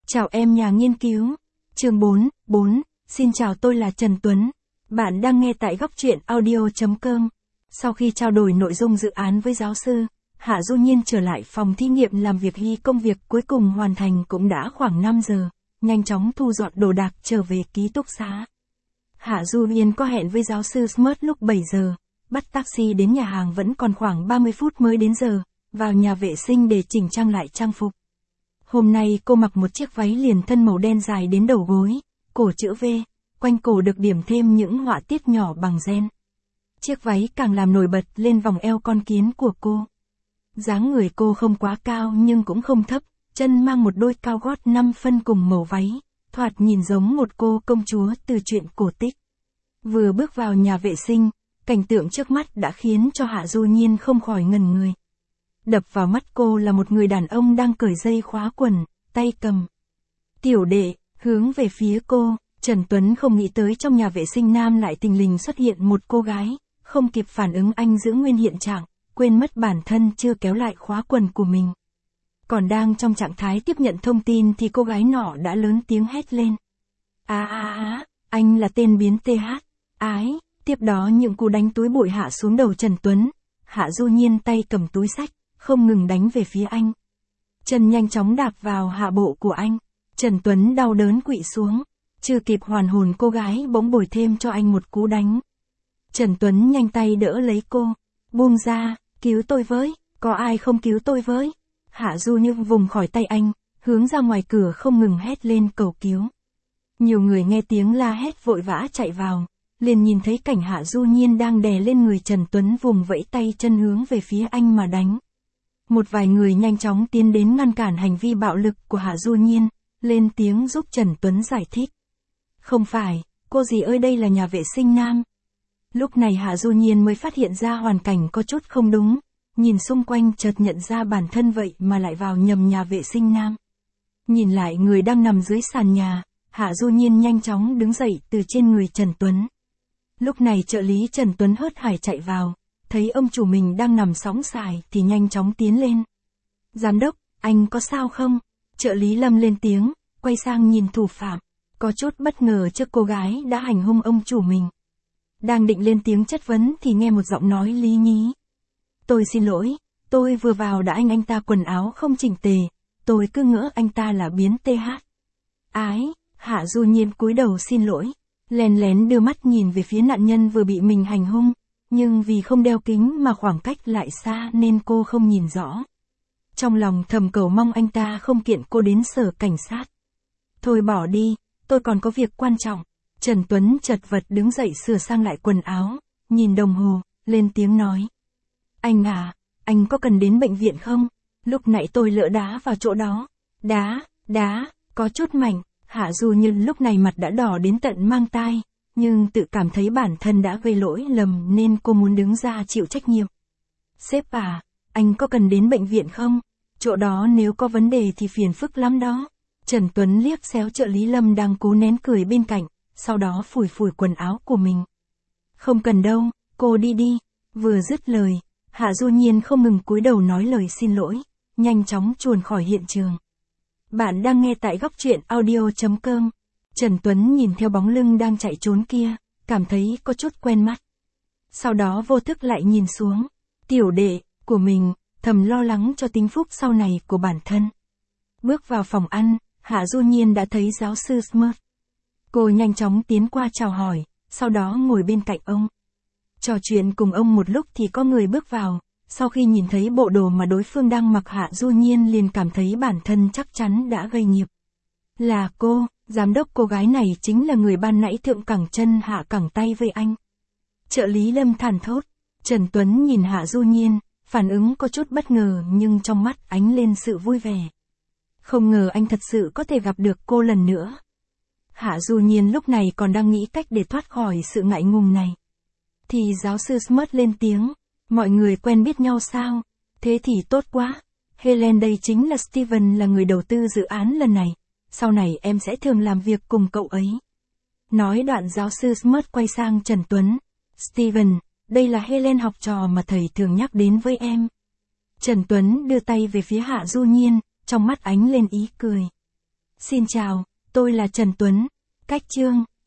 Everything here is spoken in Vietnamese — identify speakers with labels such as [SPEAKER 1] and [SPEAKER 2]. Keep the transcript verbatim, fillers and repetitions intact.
[SPEAKER 1] Chào em nhà nghiên cứu. Chương bốn, bốn, xin chào tôi là Trần Tuấn. Bạn đang nghe tại góc truyện audio chấm com. Sau khi trao đổi nội dung dự án với giáo sư, Hạ Du Nhiên trở lại phòng thí nghiệm làm việc hy công việc cuối cùng hoàn thành cũng đã khoảng năm giờ, nhanh chóng thu dọn đồ đạc trở về ký túc xá. Hạ Du Nhiên có hẹn với giáo sư Smart lúc bảy giờ, bắt taxi đến nhà hàng vẫn còn khoảng ba mươi phút mới đến giờ, vào nhà vệ sinh để chỉnh trang lại trang phục. Hôm nay cô mặc một chiếc váy liền thân màu đen dài đến đầu gối, cổ chữ V, quanh cổ được điểm thêm những họa tiết nhỏ bằng ren. Chiếc váy càng làm nổi bật lên vòng eo con kiến của cô. Dáng người cô không quá cao nhưng cũng không thấp, chân mang một đôi cao gót năm phân cùng màu váy, thoạt nhìn giống một cô công chúa từ truyện cổ tích. Vừa bước vào nhà vệ sinh, cảnh tượng trước mắt đã khiến cho Hạ Du Nhiên không khỏi ngẩn người. Đập vào mắt cô là một người đàn ông đang cởi dây khóa quần, tay cầm tiểu đệ, hướng về phía cô. Trần Tuấn không nghĩ tới trong nhà vệ sinh nam lại thình lình xuất hiện một cô gái, không kịp phản ứng anh giữ nguyên hiện trạng, quên mất bản thân chưa kéo lại khóa quần của mình. Còn đang trong trạng thái tiếp nhận thông tin thì cô gái nọ đã lớn tiếng hét lên. Á á á, anh là tên biến tê hát, ái, tiếp đó những cú đánh túi bụi hạ xuống đầu Trần Tuấn. Hạ Du Nhiên tay cầm túi xách, không ngừng đánh về phía anh. Chân nhanh chóng đạp vào hạ bộ của anh. Trần Tuấn đau đớn quỵ xuống. Chưa kịp hoàn hồn cô gái bỗng bồi thêm cho anh một cú đánh. Trần Tuấn nhanh tay đỡ lấy cô. Buông ra, cứu tôi với, có ai không cứu tôi với. Hạ Du như vùng khỏi tay anh, hướng ra ngoài cửa không ngừng hét lên cầu cứu. Nhiều người nghe tiếng la hét vội vã chạy vào, liền nhìn thấy cảnh Hạ Du Nhiên đang đè lên người Trần Tuấn vùng vẫy tay chân hướng về phía anh mà đánh. Một vài người nhanh chóng tiến đến ngăn cản hành vi bạo lực của Hạ Du Nhiên, lên tiếng giúp Trần Tuấn giải thích. Không phải, cô dì ơi đây là nhà vệ sinh nam. Lúc này Hạ Du Nhiên mới phát hiện ra hoàn cảnh có chút không đúng, nhìn xung quanh chợt nhận ra bản thân vậy mà lại vào nhầm nhà vệ sinh nam. Nhìn lại người đang nằm dưới sàn nhà, Hạ Du Nhiên nhanh chóng đứng dậy từ trên người Trần Tuấn. Lúc này trợ lý Trần Tuấn hớt hải chạy vào, thấy ông chủ mình đang nằm sóng xoài thì nhanh chóng tiến lên. Giám đốc, anh có sao không? Trợ lý Lâm lên tiếng, quay sang nhìn thủ phạm, có chút bất ngờ trước cô gái đã hành hung ông chủ mình. Đang định lên tiếng chất vấn thì nghe một giọng nói lý nhí. Tôi xin lỗi, tôi vừa vào đã anh anh ta quần áo không chỉnh tề, tôi cứ ngỡ anh ta là biến tê hát. Ái, Hạ Du Nhiên cúi đầu xin lỗi, lén lén đưa mắt nhìn về phía nạn nhân vừa bị mình hành hung. Nhưng vì không đeo kính mà khoảng cách lại xa nên cô không nhìn rõ. Trong lòng thầm cầu mong anh ta không kiện cô đến sở cảnh sát. Thôi bỏ đi, tôi còn có việc quan trọng. Trần Tuấn chật vật đứng dậy sửa sang lại quần áo, nhìn đồng hồ, lên tiếng nói. Anh à, anh có cần đến bệnh viện không? Lúc nãy tôi lỡ đá vào chỗ đó. Đá, đá, có chút mạnh. Hạ Du Nhiên lúc này mặt đã đỏ đến tận mang tai. Nhưng tự cảm thấy bản thân đã gây lỗi lầm nên cô muốn đứng ra chịu trách nhiệm. Sếp à, anh có cần đến bệnh viện không? Chỗ đó nếu có vấn đề thì phiền phức lắm đó. Trần Tuấn liếc xéo trợ lý Lâm đang cố nén cười bên cạnh, sau đó phủi phủi quần áo của mình. Không cần đâu, cô đi đi. Vừa dứt lời, Hạ Du Nhiên không ngừng cúi đầu nói lời xin lỗi, nhanh chóng chuồn khỏi hiện trường. Bạn đang nghe tại góc truyện audio chấm com. Trần Tuấn nhìn theo bóng lưng đang chạy trốn kia, cảm thấy có chút quen mắt. Sau đó vô thức lại nhìn xuống, tiểu đệ của mình, thầm lo lắng cho tính phúc sau này của bản thân. Bước vào phòng ăn, Hạ Du Nhiên đã thấy giáo sư Smart. Cô nhanh chóng tiến qua chào hỏi, sau đó ngồi bên cạnh ông. Trò chuyện cùng ông một lúc thì có người bước vào, sau khi nhìn thấy bộ đồ mà đối phương đang mặc Hạ Du Nhiên liền cảm thấy bản thân chắc chắn đã gây nghiệp. Là cô. Giám đốc cô gái này chính là người ban nãy thượng cẳng chân hạ cẳng tay với anh. Trợ lý Lâm thản thốt. Trần Tuấn nhìn Hạ Du Nhiên, phản ứng có chút bất ngờ nhưng trong mắt ánh lên sự vui vẻ. Không ngờ anh thật sự có thể gặp được cô lần nữa. Hạ Du Nhiên lúc này còn đang nghĩ cách để thoát khỏi sự ngại ngùng này. Thì giáo sư Smart lên tiếng. Mọi người quen biết nhau sao? Thế thì tốt quá. Helen đây chính là Steven là người đầu tư dự án lần này. Sau này em sẽ thường làm việc cùng cậu ấy. Nói đoạn giáo sư Smart quay sang Trần Tuấn. Steven, đây là Helen học trò mà thầy thường nhắc đến với em. Trần Tuấn đưa tay về phía Hạ Du Nhiên, trong mắt ánh lên ý cười. Xin chào, tôi là Trần Tuấn. Cách chương